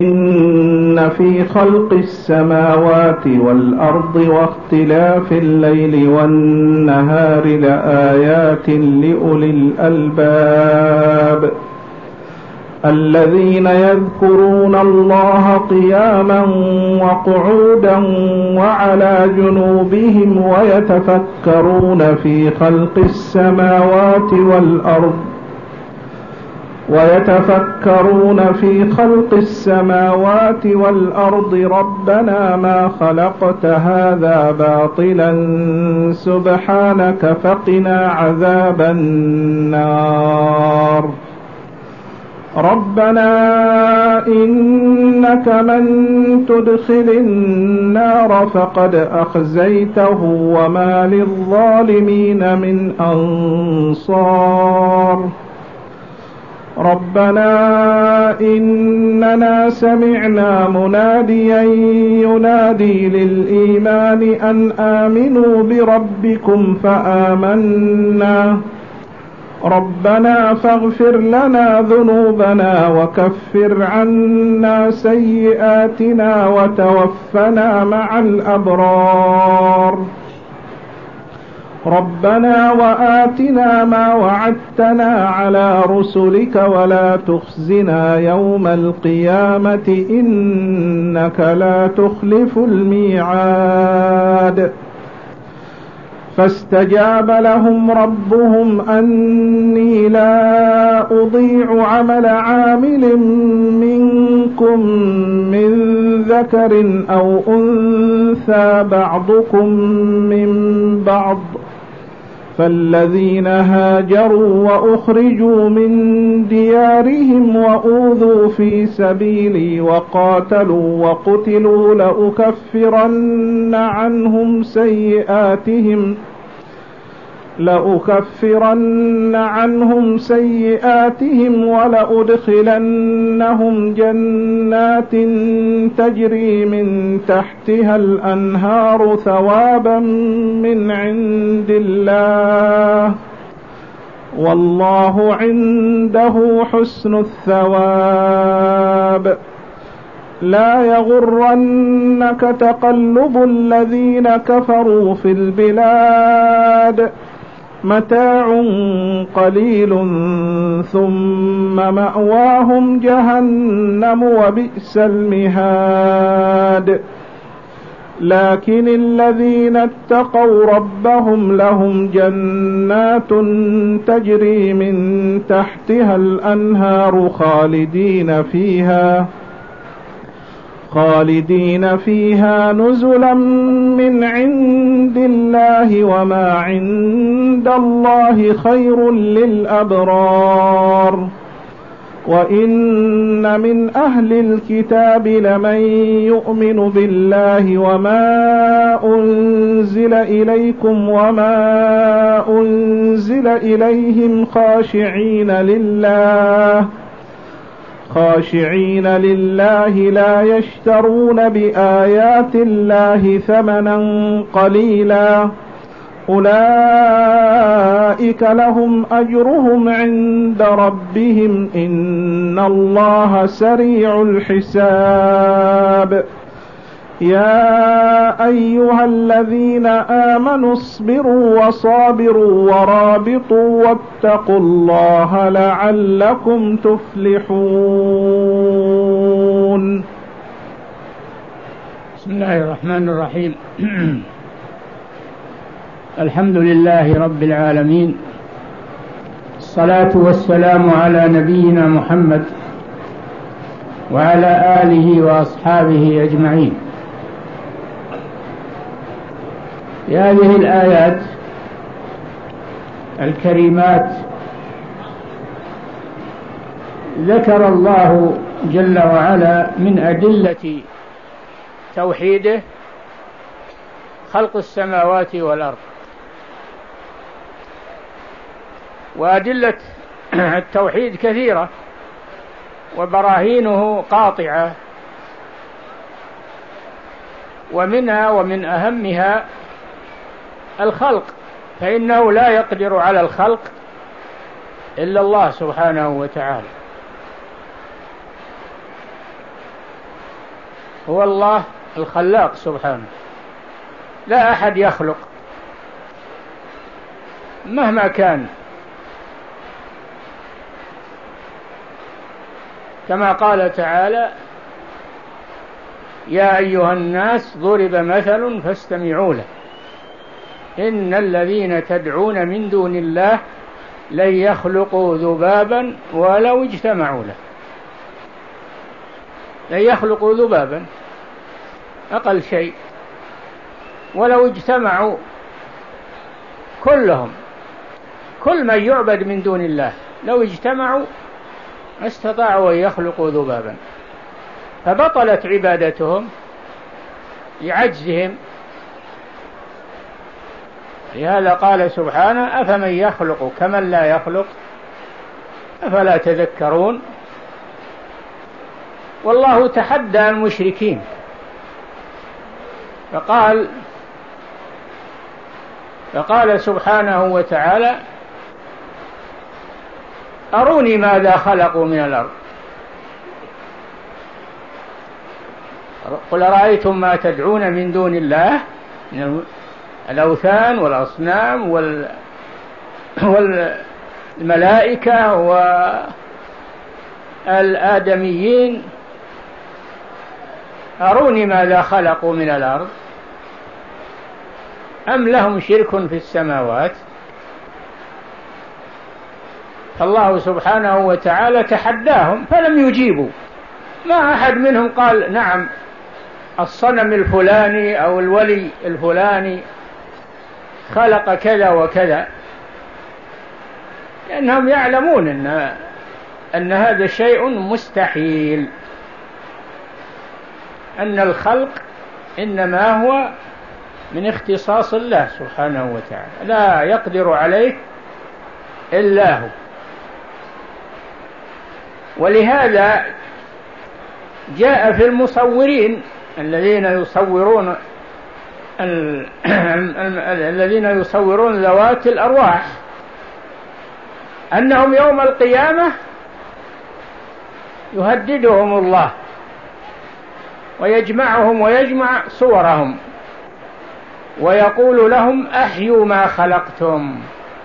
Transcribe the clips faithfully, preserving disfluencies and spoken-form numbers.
إن في خلق السماوات والأرض واختلاف الليل والنهار لآيات لأولي الألباب الذين يذكرون الله قياما وقعودا وعلى جنوبهم ويتفكرون في خلق السماوات والأرض ويتفكرون في خلق السماوات والأرض ربنا ما خلقت هذا باطلا سبحانك فقنا عذاب النار ربنا إنك من تدخل النار فقد أخزيته وما للظالمين من أنصار ربنا إننا سمعنا مناديا ينادي للإيمان أن آمنوا بربكم فآمنا ربنا فاغفر لنا ذنوبنا وكفر عنا سيئاتنا وتوفنا مع الأبرار ربنا وآتنا ما وعدتنا على رسلك ولا تخزنا يوم القيامة إنك لا تخلف الميعاد فاستجاب لهم ربهم أني لا أضيع عمل عامل منكم من ذكر أو أنثى بعضكم من بعض فالذين هاجروا وأخرجوا من ديارهم وأوذوا في سبيلي وقاتلوا وقتلوا لأكفرن عنهم سيئاتهم لأكفرن عنهم سيئاتهم ولأدخلنهم جنات تجري من تحتها الأنهار ثوابا من عند الله والله عنده حسن الثواب لا يغرنك تقلب الذين كفروا في البلاد متاع قليل ثم مأواهم جهنم وبئس المهاد لكن الذين اتقوا ربهم لهم جنات تجري من تحتها الأنهار خالدين فيها خالدين فيها نزلا من عند الله وما عند الله خير للأبرار وإن من أهل الكتاب لمن يؤمن بالله وما أنزل إليكم وما أنزل إليهم خاشعين لله خاشعين لله لا يشترون بآيات الله ثمنا قليلا أولئك لهم أجرهم عند ربهم إن الله سريع الحساب يا أيها الذين آمنوا اصبروا وصابروا ورابطوا واتقوا الله لعلكم تفلحون. بسم الله الرحمن الرحيم. الحمد لله رب العالمين، الصلاة والسلام على نبينا محمد وعلى آله وأصحابه أجمعين. في هذه الآيات الكريمات ذكر الله جل وعلا من أدلة توحيده خلق السماوات والأرض، وأدلة التوحيد كثيرة وبراهينه قاطعة، ومنها ومن أهمها الخلق، فإنه لا يقدر على الخلق إلا الله سبحانه وتعالى. هو الله الخلاق سبحانه، لا أحد يخلق مهما كان، كما قال تعالى: يا أيها الناس ضرب مثل فاستمعوا له إن الذين تدعون من دون الله لن يخلقوا ذبابا ولو اجتمعوا له. لن يخلقوا ذبابا أقل شيء، ولو اجتمعوا كلهم، كل من يعبد من دون الله لو اجتمعوا ما استطاعوا أن يخلقوا ذبابا، فبطلت عبادتهم لعجزهم. لهذا قال سبحانه: أفمن يخلق كمن لا يخلق أفلا تذكرون. والله تحدى المشركين فقال فقال سبحانه وتعالى: أروني ماذا خلقوا من الأرض قل أرأيتم ما تدعون من دون الله من الأوثان والأصنام والملائكة والآدميين، أروني ماذا خلقوا من الأرض أم لهم شرك في السماوات. فالله سبحانه وتعالى تحداهم فلم يجيبوا، ما أحد منهم قال نعم الصنم الفلاني أو الولي الفلاني خلق كذا وكذا، لأنهم يعلمون أن, أن هذا شيء مستحيل، أن الخلق إنما هو من اختصاص الله سبحانه وتعالى، لا يقدر عليه إلا هو. ولهذا جاء في المصورين الذين يصورون الذين يصورون ذوات الأرواح أنهم يوم القيامة يهددهم الله ويجمعهم ويجمع صورهم ويقول لهم: أحيوا ما خلقتم،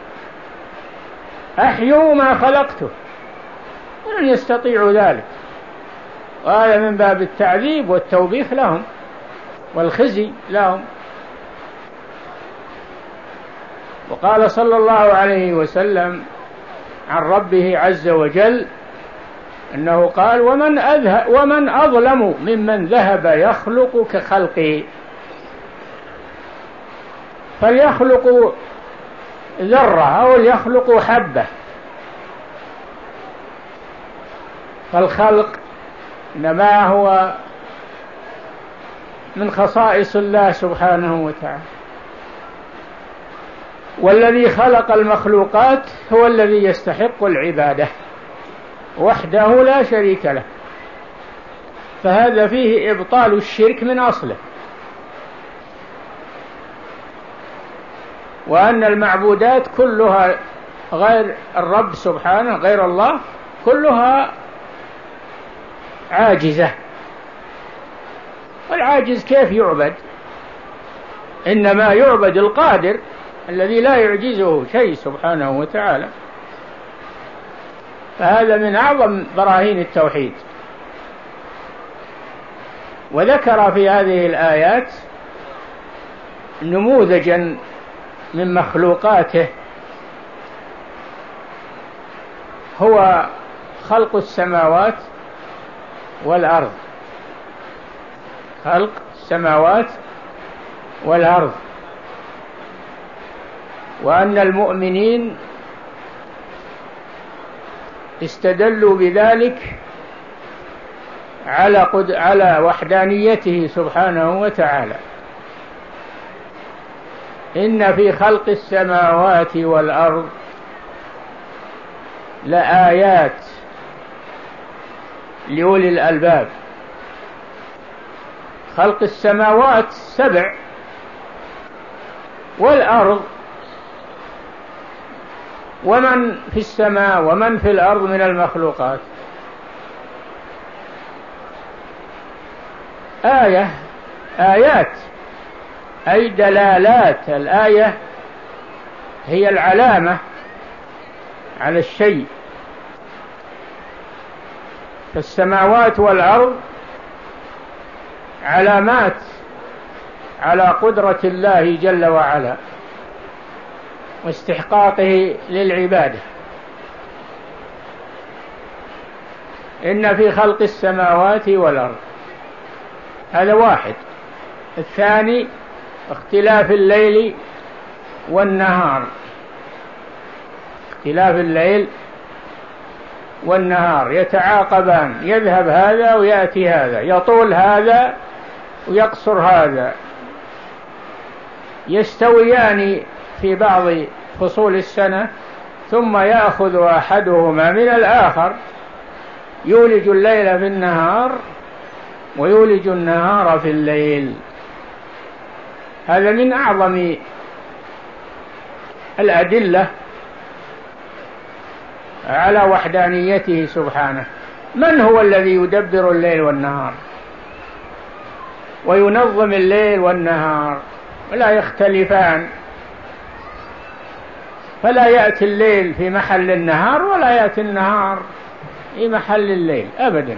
أحيوا ما خلقتم. ولن يستطيعوا ذلك، وهذا من باب التعذيب والتوبيخ لهم والخزي لهم. وقال صلى الله عليه وسلم عن ربه عز وجل أنه قال: ومن, ومن أظلم ممن ذهب يخلق كخلقه، فليخلق ذرة أو ليخلق حبة. فالخلق إنما هو من خصائص الله سبحانه وتعالى، والذي خلق المخلوقات هو الذي يستحق العبادة وحده لا شريك له، فهذا فيه إبطال الشرك من أصله، وأن المعبودات كلها غير الرب سبحانه، غير الله، كلها عاجزة. والعاجز كيف يعبد؟ إنما يعبد القادر الذي لا يعجزه شيء سبحانه وتعالى. فهذا من أعظم براهين التوحيد. وذكر في هذه الآيات نموذجا من مخلوقاته هو خلق السماوات والأرض، خلق السماوات والأرض، وأن المؤمنين استدلوا بذلك على قد على وحدانيته سبحانه وتعالى. إن في خلق السماوات والأرض لآيات لأولي الألباب. خلق السماوات سبع، والأرض ومن في السماء ومن في الأرض من المخلوقات. آية آيات أي دلالات. الآية هي العلامة على الشيء، فالسماوات والأرض علامات على قدرة الله جل وعلا واستحقاقه للعبادة. إن في خلق السماوات والأرض، هذا واحد. الثاني اختلاف الليل والنهار، اختلاف الليل والنهار يتعاقبان، يذهب هذا ويأتي هذا، يطول هذا ويقصر هذا، يستويان في بعض فصول السنة ثم يأخذ أحدهما من الآخر، يولج الليل في النهار ويولج النهار في الليل. هذا من أعظم الأدلة على وحدانيته سبحانه. من هو الذي يدبر الليل والنهار وينظم الليل والنهار ولا يختلفان، فلا يأتي الليل في محل النهار ولا يأتي النهار في محل الليل أبدا.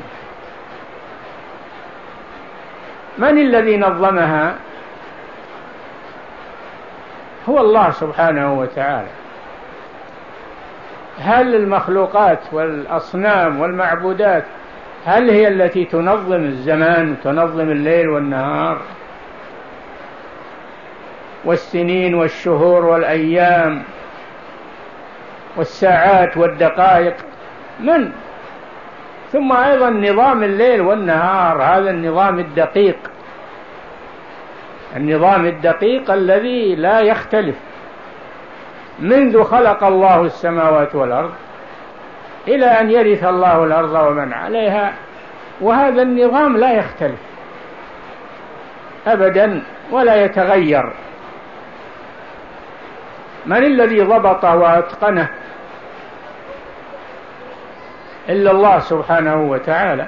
من الذي نظمها؟ هو الله سبحانه وتعالى. هل المخلوقات والأصنام والمعبودات هل هي التي تنظم الزمان وتنظم الليل والنهار والسنين والشهور والأيام والساعات والدقائق؟ من؟ ثم أيضا نظام الليل والنهار، هذا النظام الدقيق، النظام الدقيق الذي لا يختلف منذ خلق الله السماوات والأرض إلى أن يرث الله الأرض ومن عليها، وهذا النظام لا يختلف أبدا ولا يتغير. من الذي ضبطه وأتقنه إلا الله سبحانه وتعالى،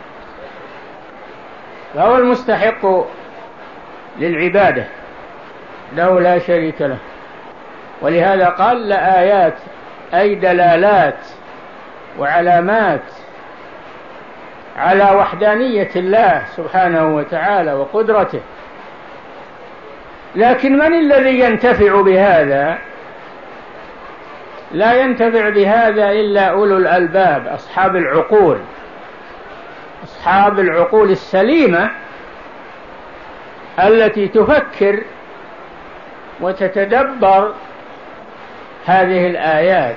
فهو المستحق للعبادة له لا شريك له. ولهذا قال لآيات أي دلالات وعلامات على وحدانية الله سبحانه وتعالى وقدرته. لكن من الذي ينتفع بهذا؟ لا ينتفع بهذا إلا أولو الألباب، أصحاب العقول، أصحاب العقول السليمة التي تفكر وتتدبر هذه الآيات.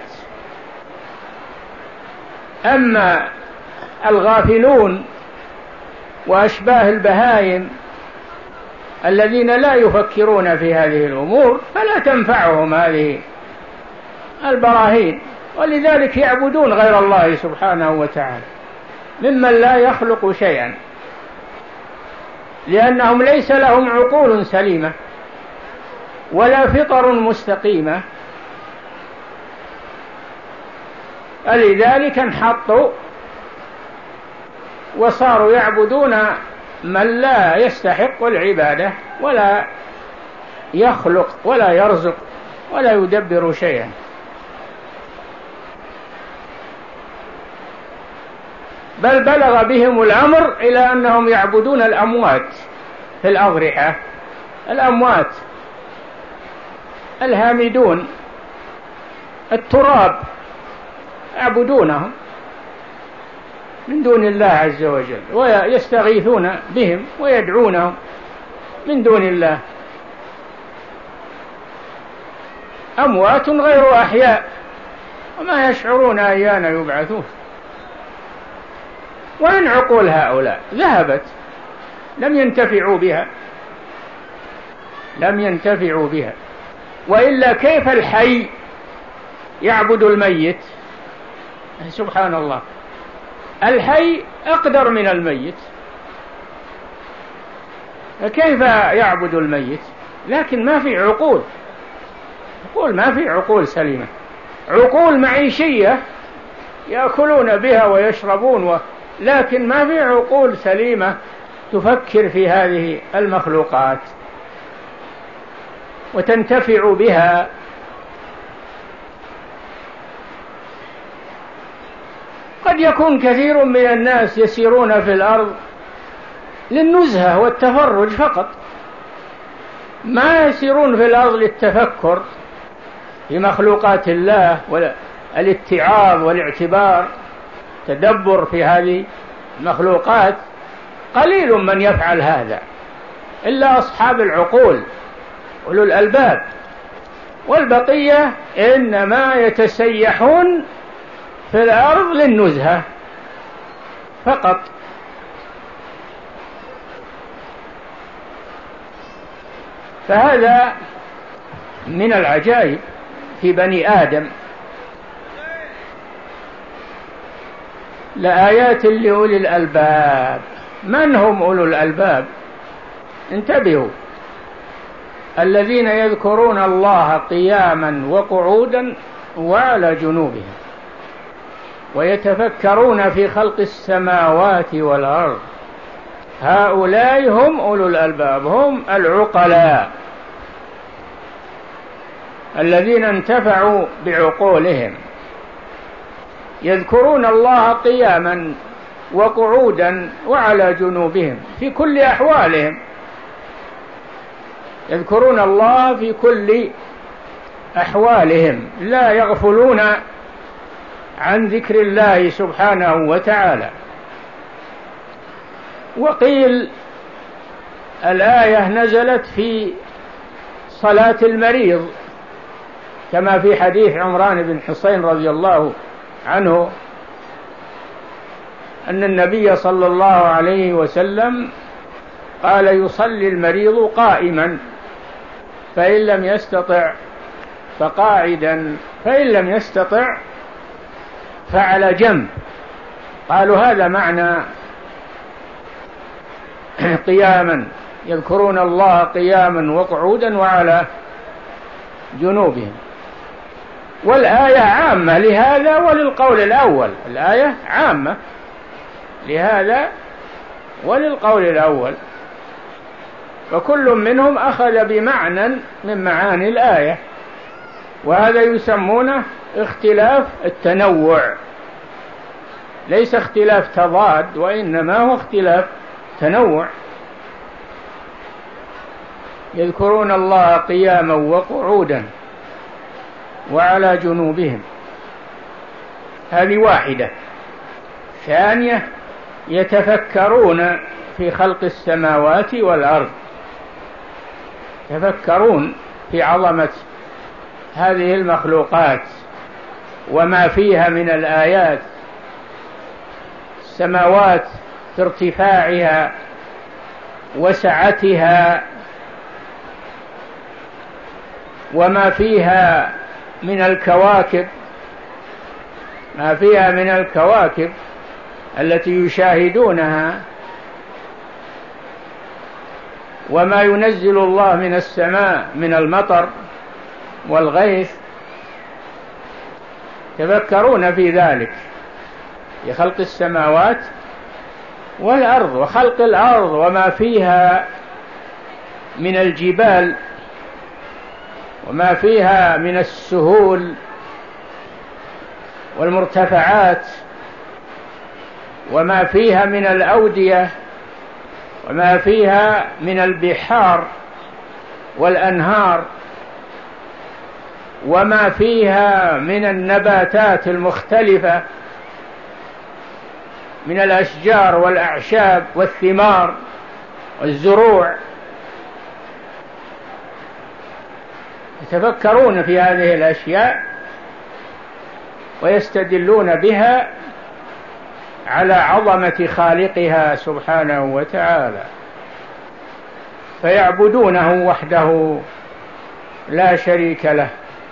أما الغافلون وأشباه البهائم الذين لا يفكرون في هذه الأمور فلا تنفعهم هذه البراهين، ولذلك يعبدون غير الله سبحانه وتعالى ممن لا يخلق شيئا، لأنهم ليس لهم عقول سليمة ولا فطر مستقيمة، فلذلك انحطوا وصاروا يعبدون من لا يستحق العبادة ولا يخلق ولا يرزق ولا يدبر شيئا. بل بلغ بهم الأمر إلى أنهم يعبدون الأموات في الأضرحة، الأموات الهامدون التراب يعبدونهم من دون الله عز وجل، ويستغيثون بهم ويدعونهم من دون الله، أموات غير أحياء وما يشعرون أيان يبعثون. وإن عقول هؤلاء ذهبت لم ينتفعوا بها، لم ينتفعوا بها. وإلا كيف الحي يعبد الميت؟ سبحان الله، الحي أقدر من الميت، فكيف يعبد الميت؟ لكن ما في عقول، عقول ما في عقول سليمة، عقول معيشية يأكلون بها ويشربون و... لكن ما في عقول سليمة تفكر في هذه المخلوقات وتنتفع بها. قد يكون كثير من الناس يسيرون في الأرض للنزهة والتفرج فقط، ما يسيرون في الأرض للتفكر في مخلوقات الله والاتعاظ والاعتبار، تدبر في هذه المخلوقات. قليل من يفعل هذا إلا أصحاب العقول أولو الألباب، والبقية إنما يتسيحون في الأرض للنزهة فقط. فهذا من العجائب في بني آدم، لآيات لأولي الألباب. من هم أولو الألباب؟ انتبهوا: الذين يذكرون الله قياما وقعودا وعلى جنوبهم ويتفكرون في خلق السماوات والأرض، هؤلاء هم أولو الألباب، هم العقلاء الذين انتفعوا بعقولهم، يذكرون الله قياما وقعودا وعلى جنوبهم في كل أحوالهم، يذكرون الله في كل أحوالهم، لا يغفلون عن ذكر الله سبحانه وتعالى. وقيل الآية نزلت في صلاة المريض، كما في حديث عمران بن حسين رضي الله عنه أن النبي صلى الله عليه وسلم قال: يصلي المريض قائما، فإن لم يستطع فقاعدا، فإن لم يستطع فعلى جنب. قالوا هذا معنى قياما، يذكرون الله قياما وقعودا وعلى جنوبهم. والآية عامة لهذا وللقول الأول، الآية عامة لهذا وللقول الأول، وكل منهم أخذ بمعنى من معاني الآية، وهذا يسمونه اختلاف التنوع، ليس اختلاف تضاد، وإنما هو اختلاف تنوع. يذكرون الله قياما وقعودا وعلى جنوبهم، هذه واحدة. ثانية: يتفكرون في خلق السماوات والأرض، يتفكرون في عظمة هذه المخلوقات وما فيها من الآيات. السماوات في ارتفاعها وسعتها وما فيها من الكواكب، ما فيها من الكواكب التي يشاهدونها، وما ينزل الله من السماء من المطر والغيث، تفكرون في ذلك، في خلق السماوات والأرض وخلق الأرض وما فيها من الجبال وما فيها من السهول والمرتفعات وما فيها من الأودية وما فيها من البحار والأنهار وما فيها من النباتات المختلفة من الأشجار والأعشاب والثمار والزروع. يتفكرون في هذه الأشياء ويستدلون بها على عظمة خالقها سبحانه وتعالى، فيعبدونه وحده لا شريك له،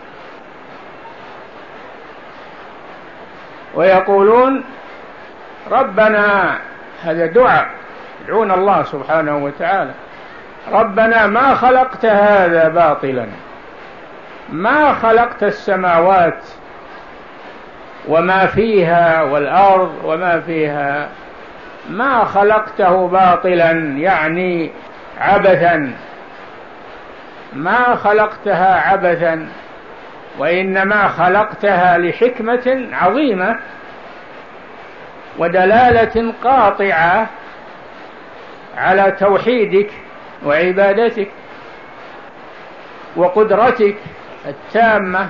ويقولون ربنا، هذا دعاء يدعون الله سبحانه وتعالى، ربنا ما خلقت هذا باطلا، ما خلقت السماوات وما فيها والأرض وما فيها ما خلقته باطلا يعني عبثا، ما خلقتها عبثا، وإنما خلقتها لحكمة عظيمة ودلالة قاطعة على توحيدك وعبادتك وقدرتك التامة.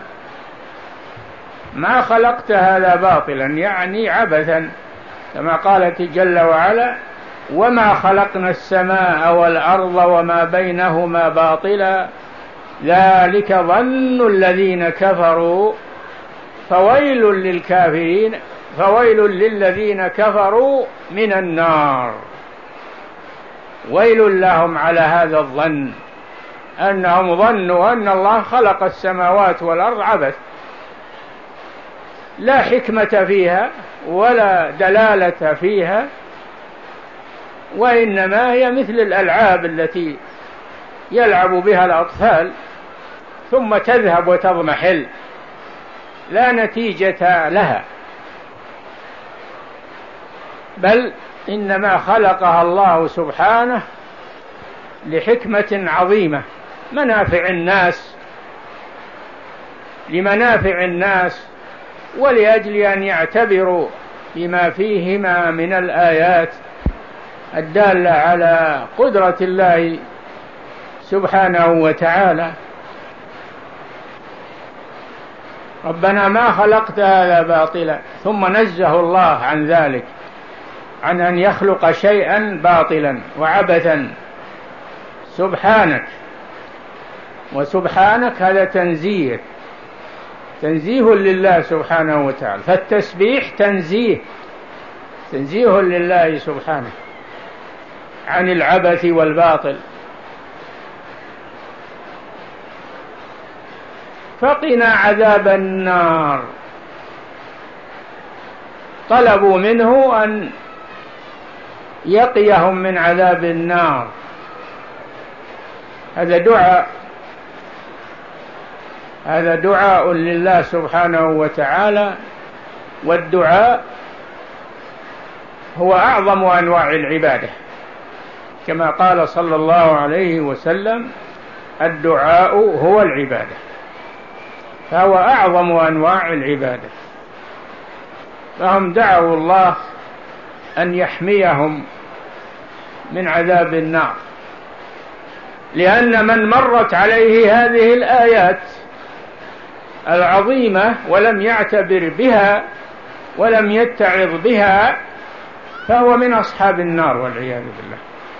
ما خلقت هذا باطلا يعني عبثا، كما قالت جل وعلا: وما خلقنا السماء والأرض وما بينهما باطلا ذلك ظن الذين كفروا فويل للكافرين فويل للذين كفروا من النار. ويل لهم على هذا الظن، أنهم ظنوا أن الله خلق السماوات والأرض عبث، لا حكمة فيها ولا دلالة فيها، وإنما هي مثل الألعاب التي يلعب بها الأطفال ثم تذهب وتضمحل، لا نتيجة لها، بل إنما خلقها الله سبحانه لحكمة عظيمة، منافع الناس لمنافع الناس ولأجل أن يعتبروا بما فيهما من الآيات الدالة على قدرة الله سبحانه وتعالى. ربنا ما خلقت هذا باطلا، ثم نزه الله عن ذلك، عن أن يخلق شيئا باطلا وعبثا. سبحانك، وسبحانك هذا تنزيه، تنزيه لله سبحانه وتعالى، فالتسبيح تنزيه تنزيه لله سبحانه عن العبث والباطل. فقنا عذاب النار، طلبوا منه أن يقيهم من عذاب النار، هذا دعاء هذا دعاء لله سبحانه وتعالى، والدعاء هو أعظم أنواع العبادة، كما قال صلى الله عليه وسلم: الدعاء هو العبادة، فهو أعظم أنواع العبادة. فهم دعوا الله أن يحميهم من عذاب النار، لأن من مرت عليه هذه الآيات العظيمة ولم يعتبر بها ولم يتعظ بها فهو من أصحاب النار والعياذ بالله،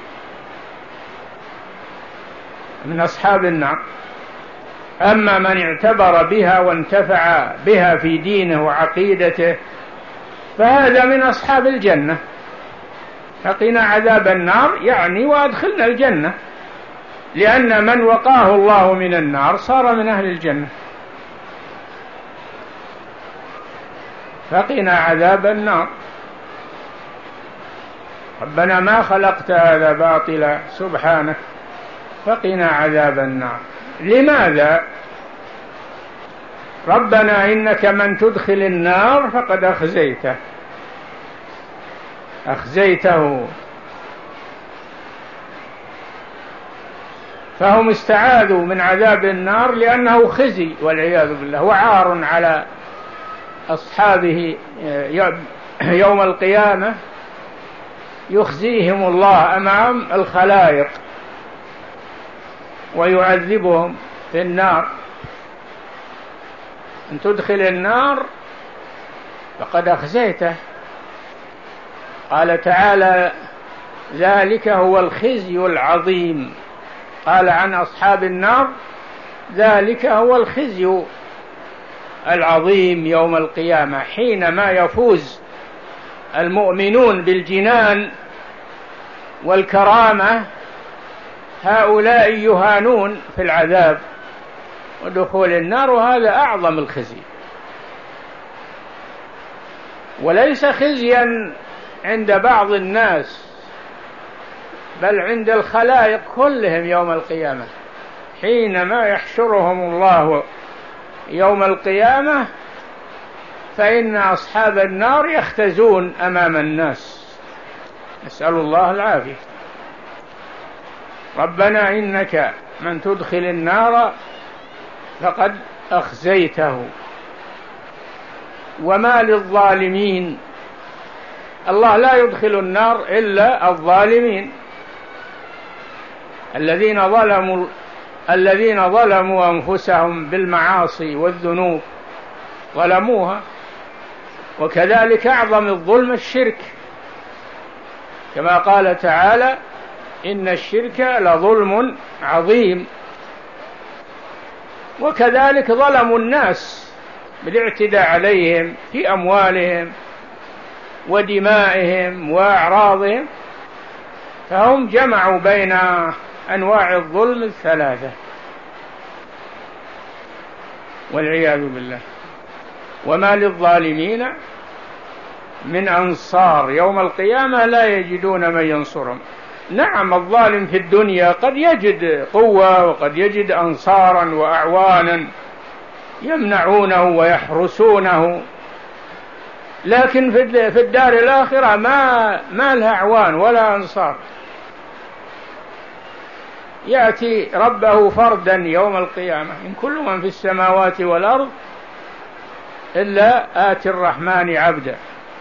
من أصحاب النار. أما من اعتبر بها وانتفع بها في دينه وعقيدته فهذا من أصحاب الجنة. فقنا عذاب النار يعني وأدخلنا الجنة، لأن من وقاه الله من النار صار من أهل الجنة. فقنا عذاب النار. ربنا ما خلقت هذا باطلا سبحانك فقنا عذاب النار. لماذا؟ ربنا إنك من تدخل النار فقد أخزيته أخزيته فهم استعاذوا من عذاب النار لأنه خزي والعياذ بالله، وعار على أصحابه يوم القيامة، يخزيهم الله أمام الخلائق ويعذبهم في النار. أن تدخل النار فقد أخزيته. قال تعالى: ذلك هو الخزي العظيم. قال عن أصحاب النار: ذلك هو الخزي العظيم يوم القيامة، حينما يفوز المؤمنون بالجنان والكرامة هؤلاء يهانون في العذاب ودخول النار، وهذا أعظم الخزي. وليس خزيا عند بعض الناس بل عند الخلائق كلهم يوم القيامة، حينما يحشرهم الله يوم القيامة فإن أصحاب النار يختزون أمام الناس نسأل الله العافية. ربنا إنك من تدخل النار فقد أخزيته وما للظالمين. الله لا يدخل النار إلا الظالمين الذين ظلموا الذين ظلموا أنفسهم بالمعاصي والذنوب ظلموها. وكذلك أعظم الظلم الشرك، كما قال تعالى إن الشرك لظلم عظيم. وكذلك ظلموا الناس بالاعتداء عليهم في أموالهم ودمائهم وأعراضهم، فهم جمعوا بين أنواع الظلم الثلاثة والعياذ بالله. وما للظالمين من أنصار يوم القيامة لا يجدون من ينصرهم. نعم الظالم في الدنيا قد يجد قوة وقد يجد أنصارا وأعوانا يمنعونه ويحرسونه، لكن في الدار الآخرة ما ما لها أعوان ولا أنصار. يأتي ربه فردا يوم القيامة، إن كل من في السماوات والأرض إلا آتي الرحمن عبدا.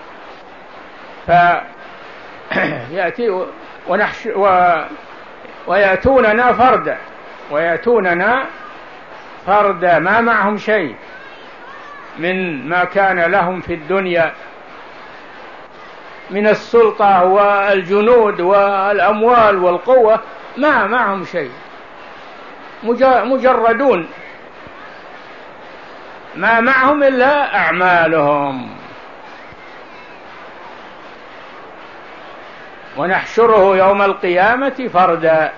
فيأتي ونحش و... ويأتوننا فردا ويأتوننا فردا ما معهم شيء من ما كان لهم في الدنيا من السلطة والجنود والأموال والقوة، ما معهم شيء، مجردون، ما معهم إلا أعمالهم. ونحشره يوم القيامة فردا،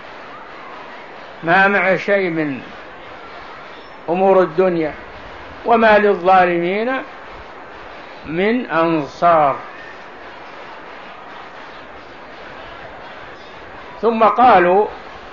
ما معه شيء من أمور الدنيا. وما للظالمين من أنصار. ثم قالوا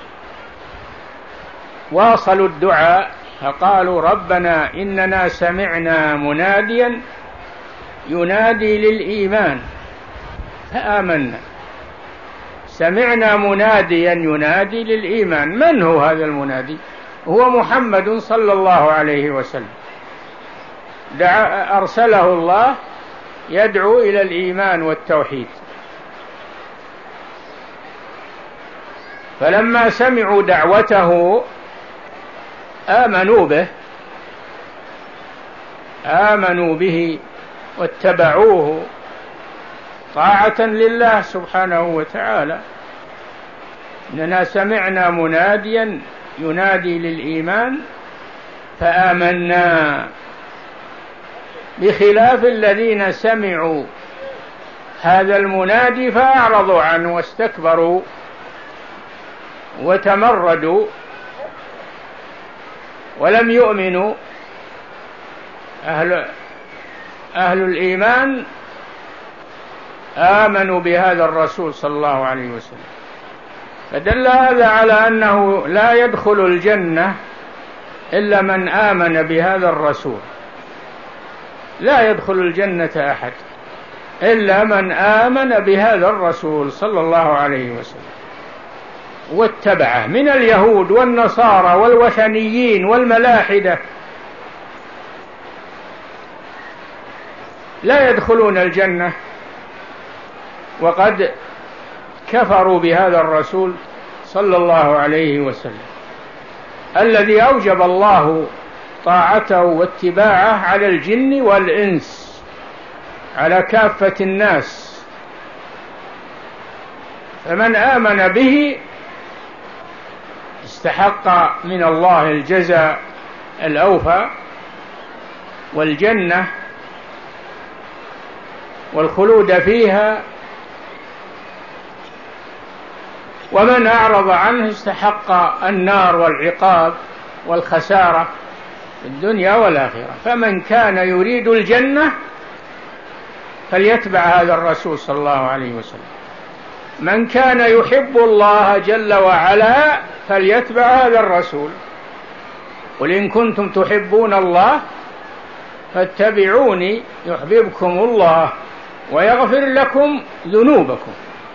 واصلوا الدعاء فقالوا ربنا إننا سمعنا مناديا ينادي للإيمان فآمنا. سمعنا مناديا ينادي للإيمان. من هو هذا المنادي؟ هو محمد صلى الله عليه وسلم، دعا أرسله الله يدعو إلى الإيمان والتوحيد. فلما سمعوا دعوته آمنوا به آمنوا به واتبعوه طاعة لله سبحانه وتعالى. إننا سمعنا مناديا ينادي للإيمان فآمنا، بخلاف الذين سمعوا هذا المنادي فأعرضوا عنه واستكبروا وتمردوا ولم يؤمنوا. أهل, أهل الإيمان آمنوا بهذا الرسول صلى الله عليه وسلم. فدل هذا على أنه لا يدخل الجنة إلا من آمن بهذا الرسول. لا يدخل الجنة أحد إلا من آمن بهذا الرسول صلى الله عليه وسلم واتبعه، من اليهود والنصارى والوثنيين والملاحدة لا يدخلون الجنة وقد كفروا بهذا الرسول صلى الله عليه وسلم الذي أوجب الله طاعته واتباعه على الجن والإنس، على كافة الناس. فمن آمن به استحق من الله الجزاء الأوفى والجنة والخلود فيها، ومن أعرض عنه استحق النار والعقاب والخسارة في الدنيا والآخرة. فمن كان يريد الجنة فليتبع هذا الرسول صلى الله عليه وسلم. من كان يحب الله جل وعلا فليتبع هذا الرسول. قل إن كنتم تحبون الله فاتبعوني يحببكم الله ويغفر لكم ذنوبكم.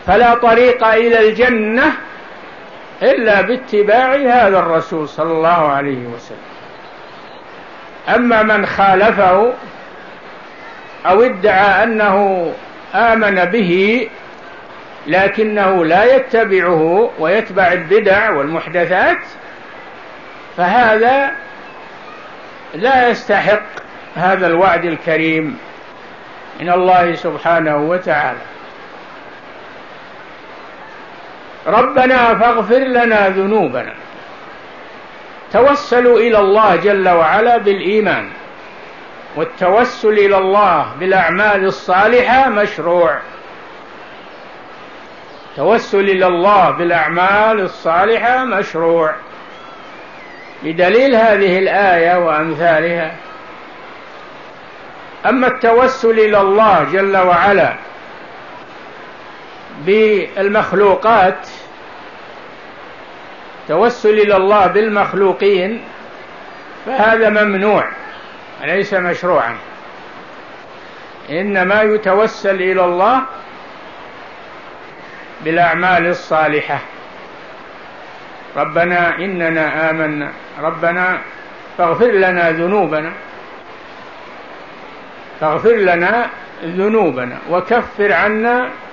فلا طريق إلى الجنة إلا باتباع هذا الرسول صلى الله عليه وسلم. أما من خالفه أو ادعى أنه آمن به لكنه لا يتبعه ويتبع البدع والمحدثات فهذا لا يستحق هذا الوعد الكريم من الله سبحانه وتعالى. ربنا فاغفر لنا ذنوبنا، توسلوا إلى الله جل وعلا بالإيمان، والتوسل إلى الله بالأعمال الصالحة مشروع. توسل إلى الله بالأعمال الصالحة مشروع بدليل هذه الآية وأمثالها. أما التوسل إلى الله جل وعلا بالمخلوقات، توسل إلى الله بالمخلوقين، فهذا ممنوع ليس مشروعا. إنما يتوسل إلى الله بالأعمال الصالحة. ربنا إننا آمنا، ربنا فاغفر لنا ذنوبنا، فاغفر لنا ذنوبنا وكفر عنا